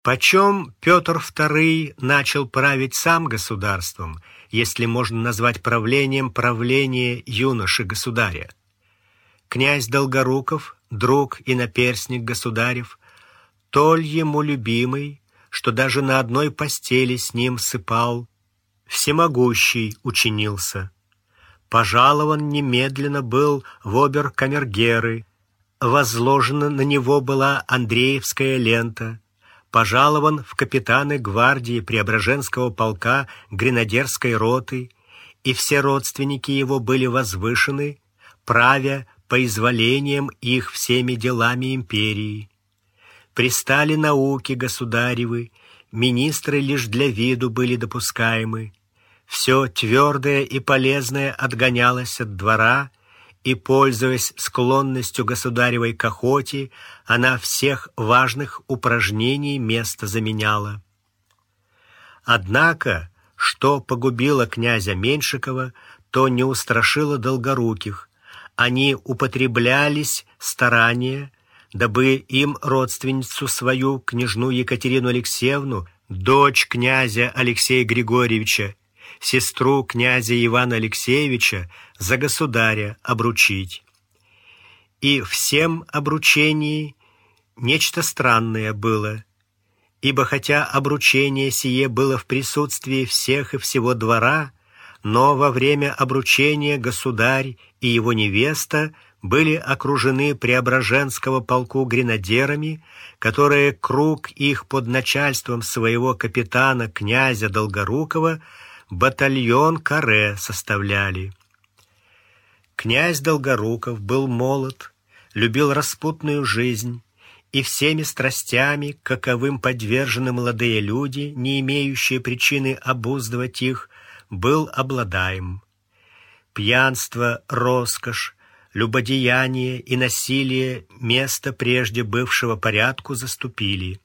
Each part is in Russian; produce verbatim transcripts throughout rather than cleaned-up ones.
Почем Петр Второй начал править сам государством, если можно назвать правлением правление юноши-государя? Князь Долгоруков, друг и наперсник государев, толь ему любимый, что даже на одной постели с ним сыпал, всемогущий учинился. Пожалован немедленно был в обер-камергеры, возложена на него была Андреевская лента, пожалован в капитаны гвардии Преображенского полка гренадерской роты, и все родственники его были возвышены, правя по изволениям их всеми делами империи. Пристали науки государевы, министры лишь для виду были допускаемы, все твердое и полезное отгонялось от двора, и, пользуясь склонностью государевой к охоте, она всех важных упражнений место заменяла. Однако, что погубило князя Меньшикова, то не устрашило Долгоруких. Они употреблялись старания, дабы им родственницу свою, княжну Екатерину Алексеевну, дочь князя Алексея Григорьевича, сестру князя Ивана Алексеевича, за государя обручить. И всем обручении нечто странное было, ибо хотя обручение сие было в присутствии всех и всего двора, но во время обручения государь и его невеста были окружены Преображенского полку гренадерами, которые круг их под начальством своего капитана князя Долгорукова батальон каре составляли. Князь Долгоруков был молод, любил распутную жизнь, и всеми страстями, каковым подвержены молодые люди, не имеющие причины обуздывать их, был обладаем. Пьянство, роскошь, любодеяние и насилие место прежде бывшего порядку заступили.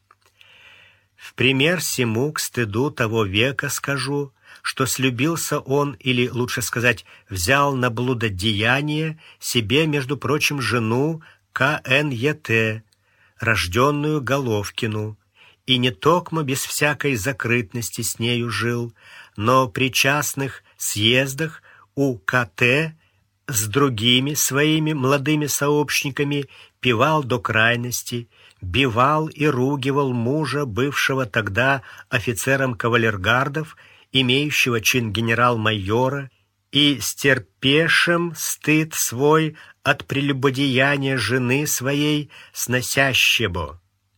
В пример сему к стыду того века скажу, что слюбился он, или, лучше сказать, взял на блудодеяние себе, между прочим, жену К Н Е Т, рожденную Головкину, и не токмо без всякой закрытности с нею жил, но при частных съездах у К Т с другими своими молодыми сообщниками пивал до крайности, бивал и ругивал мужа, бывшего тогда офицером кавалергардов, имеющего чин генерал-майора, и стерпевшим стыд свой от прелюбодеяния жены своей сносящего.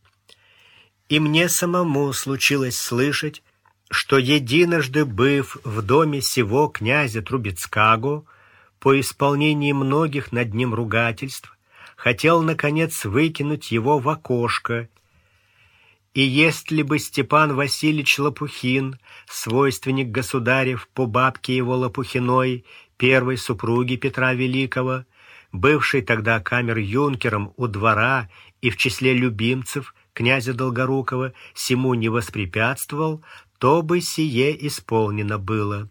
И мне самому случилось слышать, что единожды, быв в доме сего князя Трубецкаго, по исполнении многих над ним ругательств, хотел, наконец, выкинуть его в окошко. И если бы Степан Васильевич Лопухин, свойственник государев по бабке его Лопухиной, первой супруги Петра Великого, бывший тогда камер-юнкером у двора и в числе любимцев князя Долгорукова, сему не воспрепятствовал, то бы сие исполнено было.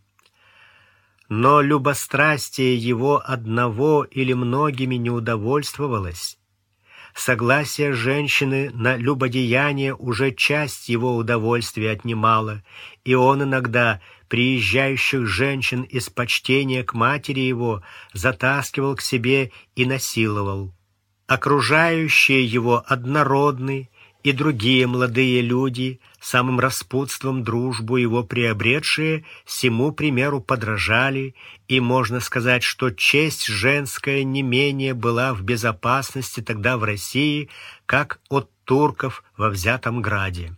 Но любострастие его одного или многими не удовольствовалось. Согласие женщины на любодеяние уже часть его удовольствия отнимало, и он иногда приезжающих женщин из почтения к матери его затаскивал к себе и насиловал. Окружающие его однородны и другие молодые люди, самым распутством дружбу его приобретшие, сему примеру подражали, и можно сказать, что честь женская не менее была в безопасности тогда в России, как от турков во взятом граде.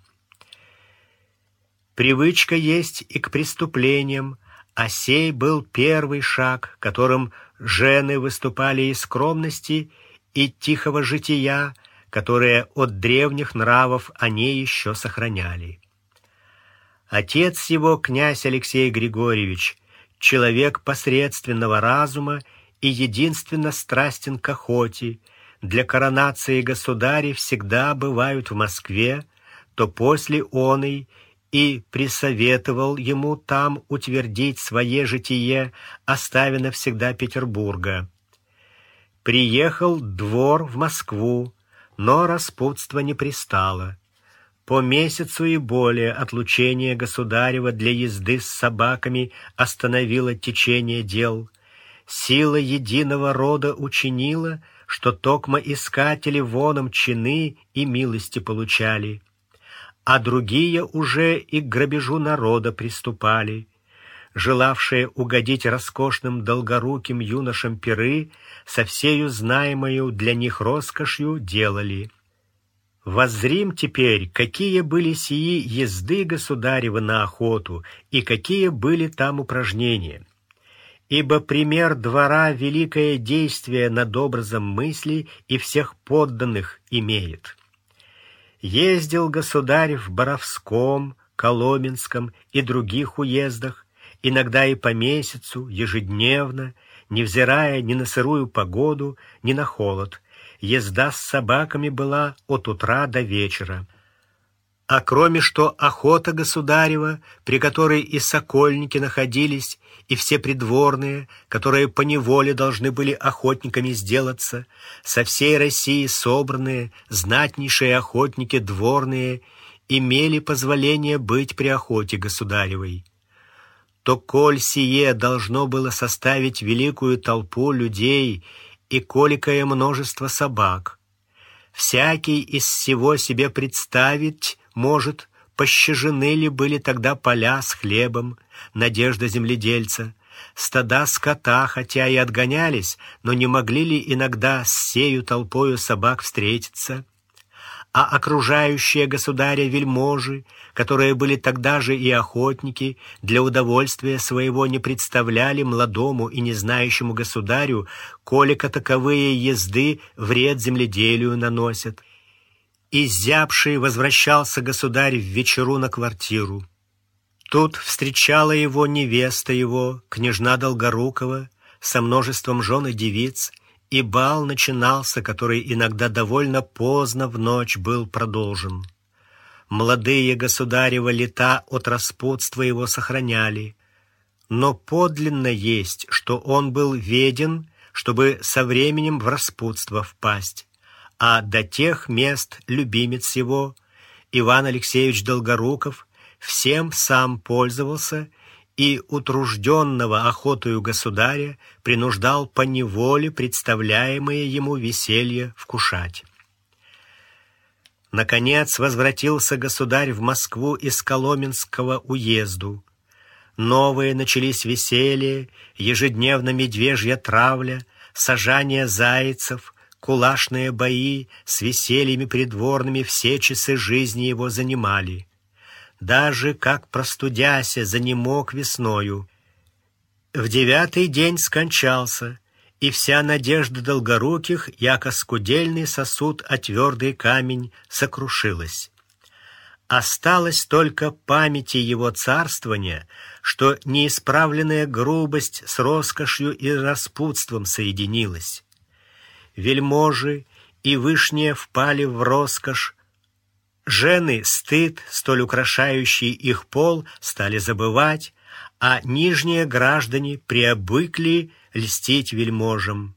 Привычка есть и к преступлениям, а сей был первый шаг, которым жены выступали из скромности и тихого жития, которые от древних нравов они еще сохраняли. Отец его, князь Алексей Григорьевич, человек посредственного разума и единственно страстен к охоте, для коронации государей всегда бывают в Москве, то после оной и присоветовал ему там утвердить свое житие, оставя навсегда Петербурга. Приехал двор в Москву, но распутство не пристало. По месяцу и более отлучение государева для езды с собаками остановило течение дел. Сила единого рода учинила, что токмо искатели воном чины и милости получали, а другие уже и к грабежу народа приступали. Желавшие угодить роскошным долгоруким юношам пиры со всею знаемою для них роскошью делали. Воззрим теперь, какие были сии езды государева на охоту и какие были там упражнения. Ибо пример двора великое действие над образом мысли и всех подданных имеет. Ездил государь в Боровском, Коломенском и других уездах, иногда и по месяцу, ежедневно, невзирая ни на сырую погоду, ни на холод. Езда с собаками была от утра до вечера. А кроме что охота государева, при которой и сокольники находились, и все придворные, которые поневоле должны были охотниками сделаться, со всей России собранные, знатнейшие охотники дворные, имели позволение быть при охоте государевой. То коль сие должно было составить великую толпу людей и коликое множество собак, всякий из всего себе представить может, пощажены ли были тогда поля с хлебом, надежда земледельца, стада скота, хотя и отгонялись, но не могли ли иногда с сею толпою собак встретиться, а окружающие государя вельможи, которые были тогда же и охотники, для удовольствия своего не представляли младому и незнающему государю, колика таковые езды вред земледелию наносят. Изябший возвращался государь в вечеру на квартиру. Тут встречала его невеста его, княжна Долгорукова, со множеством жен и девиц, и бал начинался, который иногда довольно поздно в ночь был продолжен. Молодые государева лета от распутства его сохраняли, но подлинно есть, что он был веден, чтобы со временем в распутство впасть, а до тех мест любимец его, Иван Алексеевич Долгоруков, всем сам пользовался и утружденного охотою государя принуждал поневоле представляемые ему веселье вкушать. Наконец возвратился государь в Москву из Коломенского уезду. Новые начались веселья, ежедневно медвежья травля, сажание зайцев, кулашные бои с весельями придворными все часы жизни его занимали. Даже, как простудяся, занемог весною. В девятый день скончался, и вся надежда Долгоруких, яко скудельный сосуд, а твердый камень, сокрушилась. Осталась только памяти его царствования, что неисправленная грубость с роскошью и распутством соединилась. Вельможи и вышние впали в роскошь, жены стыд, столь украшающий их пол, стали забывать, а нижние граждане приобыкли льстить вельможам.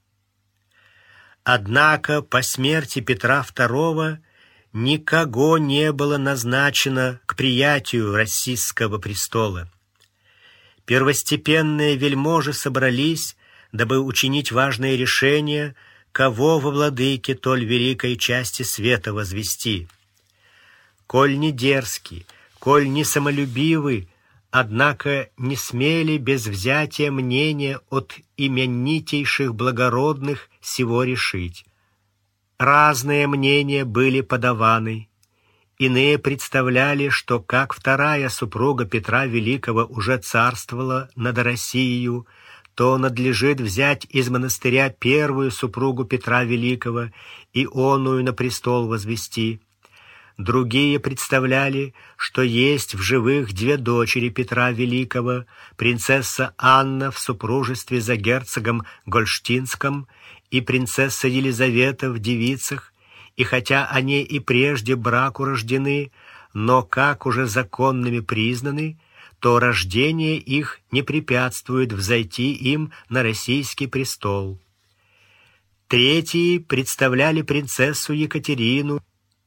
Однако по смерти Петра второго никого не было назначено к приятию российского престола. Первостепенные вельможи собрались, дабы учинить важное решение, кого во владыке толь великой части света возвести. Коль не дерзкий, коль не самолюбивый, однако не смели без взятия мнения от именитейших благородных сего решить. Разные мнения были подаваны. Иные представляли, что как вторая супруга Петра Великого уже царствовала над Россией, то надлежит взять из монастыря первую супругу Петра Великого и оную на престол возвести. Другие представляли, что есть в живых две дочери Петра Великого, принцесса Анна в супружестве за герцогом Гольштинским и принцесса Елизавета в девицах, и хотя они и прежде браку рождены, но как уже законными признаны, то рождение их не препятствует взойти им на российский престол. Третьи представляли принцессу Екатерину,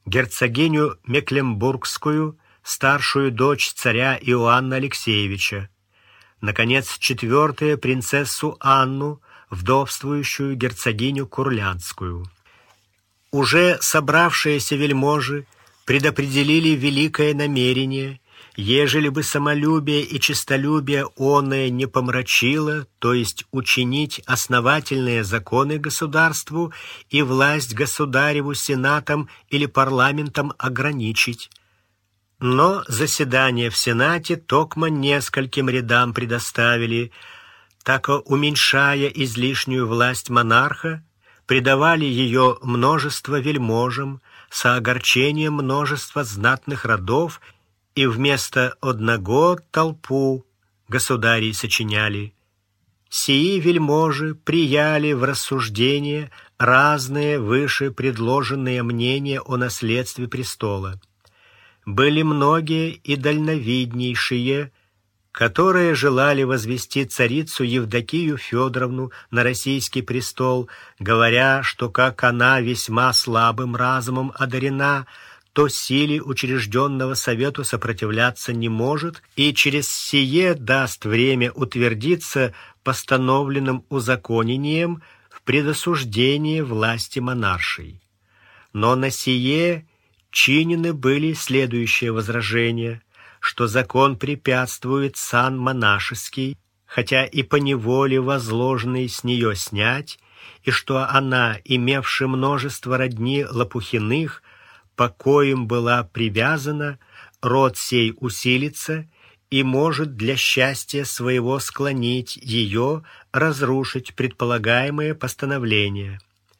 герцогиню Мекленбургскую, старшую дочь царя Иоанна Алексеевича, наконец, четвертое, принцессу Анну, вдовствующую герцогиню Курлянскую. Уже собравшиеся вельможи предопределили великое намерение, ежели бы самолюбие и честолюбие оное не помрачило, то есть учинить основательные законы государству и власть государеву сенатом или парламентом ограничить. Но заседание в Сенате токмо нескольким рядам предоставили, так уменьшая излишнюю власть монарха, придавали ее множество вельможам, со огорчением множества знатных родов, и вместо одного толпу государей сочиняли. Сии вельможи прияли в рассуждение разные выше предложенные мнения о наследстве престола. Были многие и дальновиднейшие, которые желали возвести царицу Евдокию Федоровну на российский престол, говоря, что как она весьма слабым разумом одарена, то силе учрежденного совету сопротивляться не может, и через сие даст время утвердиться постановленным узаконением в предосуждении власти монаршей. Но на сие чинены были следующие возражения, что закон препятствует сан монашеский, хотя и по неволе возложенный с нее снять, и что она, имевши множество родни Лопухиных, по коим была привязана, род сей усилится и может для счастья своего склонить ее разрушить предполагаемое постановление.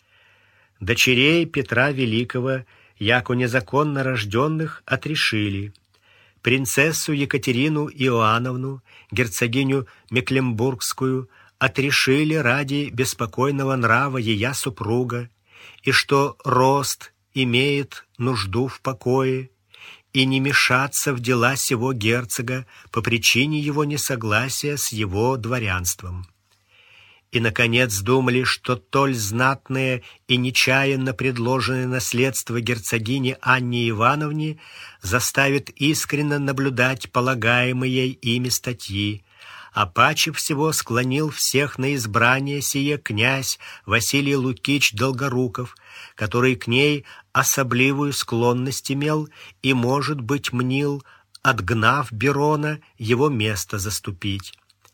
Дочерей Петра Великого, яко незаконно рожденных, отрешили. Принцессу Екатерину Иоанновну, герцогиню Мекленбургскую, отрешили ради беспокойного нрава ея супруга, и что рост имеет нужду в покое, и не мешаться в дела сего герцога по причине его несогласия с его дворянством. И, наконец, думали, что толь знатное и нечаянно предложенное наследство герцогини Анне Ивановне заставит искренно наблюдать полагаемые ими статьи, а паче всего склонил всех на избрание сие князь Василий Лукич Долгоруков, который к ней особливую склонность имел и, может быть, мнил, отгнав Берона, его место заступить.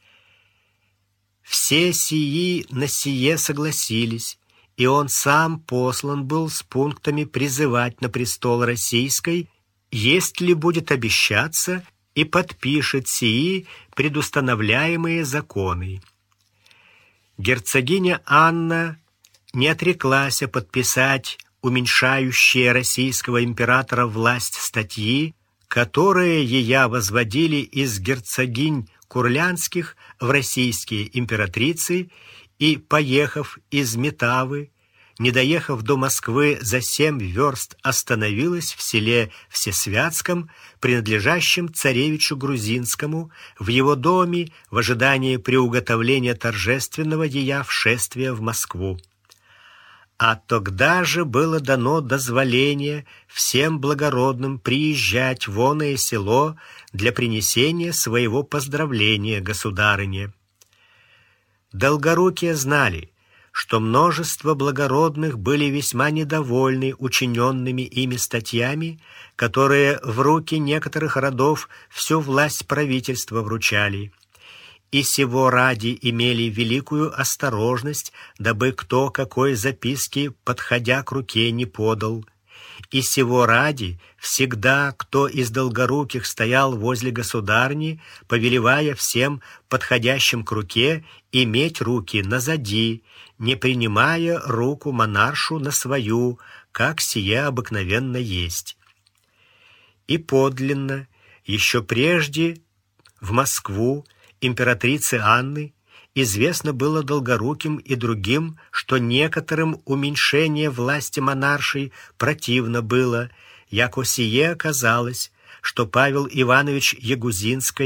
Все сии на сие согласились, и он сам послан был с пунктами призывать на престол российской, есть ли будет обещаться, и подпишет сии предустановляемые законы. Герцогиня Анна не отреклась подписать уменьшающие российского императора власть статьи, которые ея возводили из герцогинь Курлянских в российские императрицы, и, поехав из Метавы, не доехав до Москвы за семь верст, остановилась в селе Всесвятском, принадлежащем царевичу Грузинскому, в его доме в ожидании приуготовления торжественного ея вшествия в Москву. А тогда же было дано дозволение всем благородным приезжать в оное село для принесения своего поздравления государыне. Долгорукие знали, что множество благородных были весьма недовольны учиненными ими статьями, которые в руки некоторых родов всю власть правительства вручали, и сего ради имели великую осторожность, дабы кто какой записки, подходя к руке, не подал. И сего ради всегда, кто из долгоруких стоял возле государни, повелевая всем подходящим к руке иметь руки назади, не принимая руку монаршу на свою, как сие обыкновенно есть. И подлинно, еще прежде в Москву императрицы Анны известно было долгоруким и другим, что некоторым уменьшение власти монаршей противно было, яко сие оказалось, что Павел Иванович Ягузинский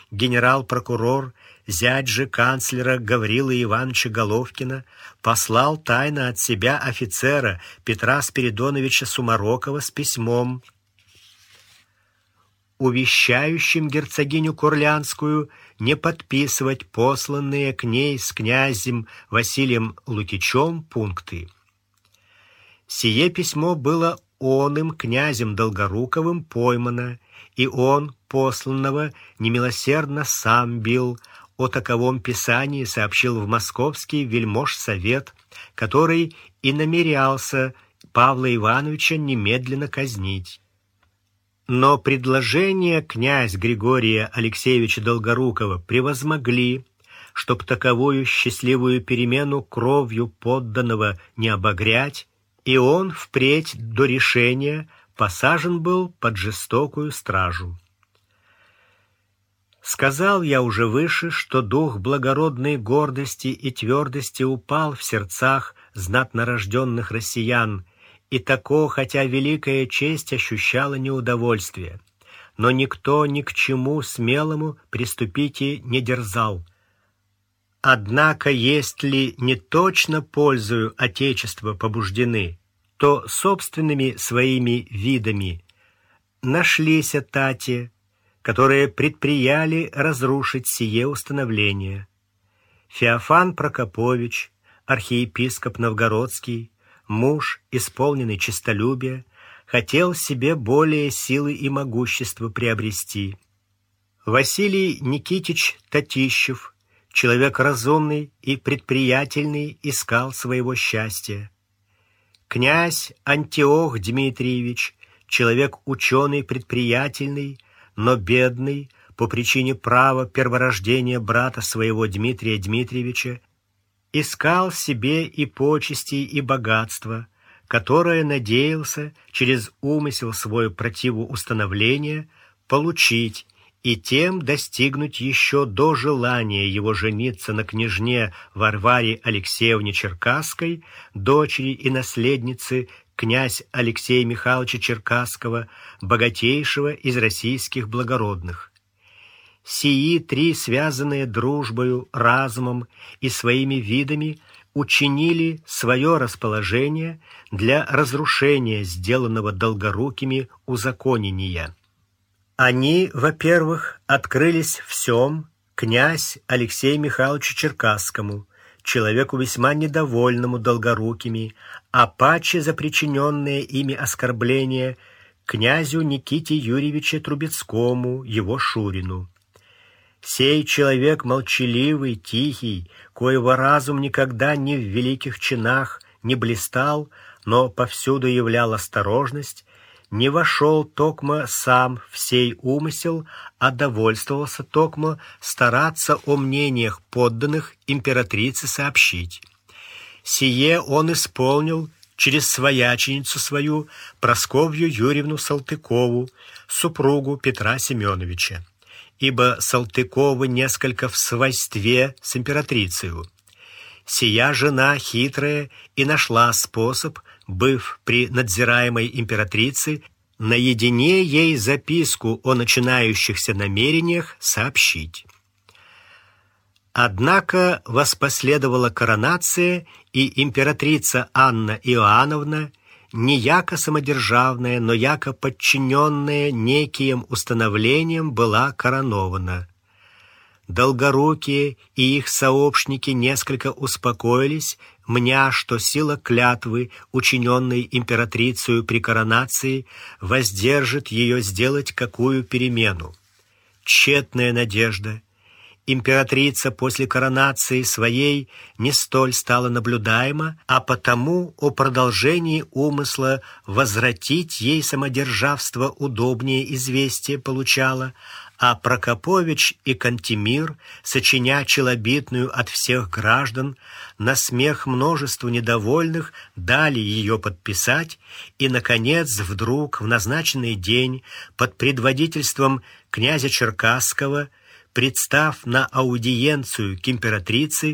генерал-прокурор, зять же канцлера Гаврилы Ивановича Головкина, послал тайно от себя офицера Петра Спиридоновича Сумарокова с письмом, увещающим герцогиню Курлянскую не подписывать посланные к ней с князем Василием Лукичем пункты. Сие письмо было оным князем Долгоруковым поймано, и он посланного немилосердно сам бил. О таковом писании сообщил в Московский вельмож-совет, который и намерялся Павла Ивановича немедленно казнить. Но предложение князь Григория Алексеевича Долгорукова превозмогли, чтоб таковую счастливую перемену кровью подданного не обогрять, и он впредь до решения посажен был под жестокую стражу. Сказал я уже выше, что дух благородной гордости и твердости упал в сердцах знатнорожденных россиян, и тако, хотя великая честь ощущала неудовольствие, но никто ни к чему смелому приступить и не дерзал. Однако, есть ли не точно пользою Отечества побуждены, то собственными своими видами нашлись тати, которые предприяли разрушить сие установление. Феофан Прокопович, архиепископ Новгородский, муж, исполненный честолюбия, хотел себе более силы и могущества приобрести. Василий Никитич Татищев, человек разумный и предприятельный, искал своего счастья. Князь Антиох Дмитриевич, человек ученый, предприятельный, но бедный по причине права перворождения брата своего Дмитрия Дмитриевича, искал себе и почести, и богатства, которое надеялся через умысел свой противоустановления получить и тем достигнуть еще до желания его жениться на княжне Варваре Алексеевне Черкасской, дочери и наследницы князь Алексея Михайловича Черкасского, богатейшего из российских благородных. Сии три, связанные дружбою, разумом и своими видами, учинили свое расположение для разрушения сделанного Долгорукими узаконения. Они, во-первых, открылись всем князь Алексею Михайловичу Черкасскому, человеку весьма недовольному Долгорукими, а паче за причиненные ими оскорбления князю Никите Юрьевичу Трубецкому, его шурину. Сей человек молчаливый, тихий, коего разум никогда ни в великих чинах не блистал, но повсюду являл осторожность, не вошел токмо сам в сей умысел, а довольствовался токмо стараться о мнениях подданных императрице сообщить. Сие он исполнил через свояченицу свою Прасковью Юрьевну Салтыкову, супругу Петра Семеновича, ибо Салтыковы несколько в свойстве с императрицею. Сия жена хитрая и нашла способ, быв при надзираемой императрице, наедине ей записку о начинающихся намерениях сообщить. Однако воспоследовала коронация, и императрица Анна Иоанновна, не яко самодержавная, но яко подчиненная неким установлениям, была коронована. Долгорукие и их сообщники несколько успокоились, мня, что сила клятвы, учиненной императрицею при коронации, воздержит ее сделать какую перемену. Тщетная надежда. Императрица после коронации своей не столь стала наблюдаема, а потому о продолжении умысла возвратить ей самодержавство удобнее известие получала, а Прокопович и Кантемир, сочиня челобитную от всех граждан, на смех множеству недовольных дали ее подписать, и, наконец, вдруг в назначенный день под предводительством князя Черкасского, представ на аудиенцию к императрице,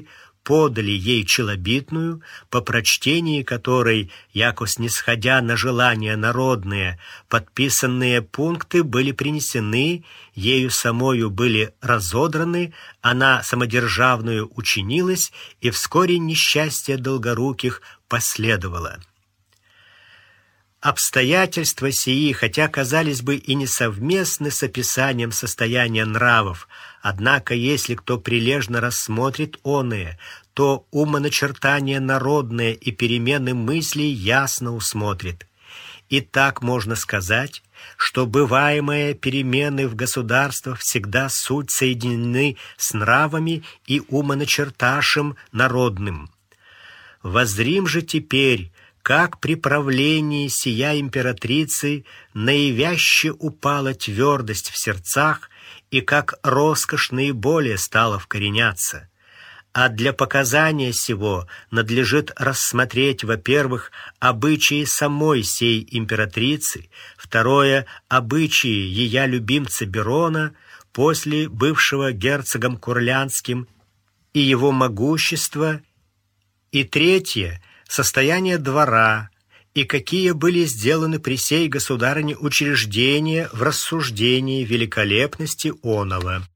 подали ей челобитную, по прочтении которой, яко снисходя на желания народные, подписанные пункты были принесены, ею самою были разодраны, она самодержавную учинилась, и вскоре несчастье Долгоруких последовало. Обстоятельства сии, хотя казались бы и несовместны с описанием состояния нравов, однако, если кто прилежно рассмотрит оные, то умоначертания народные и перемены мыслей ясно усмотрит. И так можно сказать, что бываемые перемены в государствах всегда суть соединены с нравами и умоначерташем народным. Воззрим же теперь, как при правлении сия императрицы наивяще упала твердость в сердцах и как роскошь наиболее стала вкореняться. А для показания сего надлежит рассмотреть, во-первых, обычаи самой сей императрицы, второе — обычаи ея любимца Берона, после бывшего герцогом Курлянским, и его могущество, и третье — состояние двора, и какие были сделаны при сей государыне учреждения в рассуждении великолепности оного.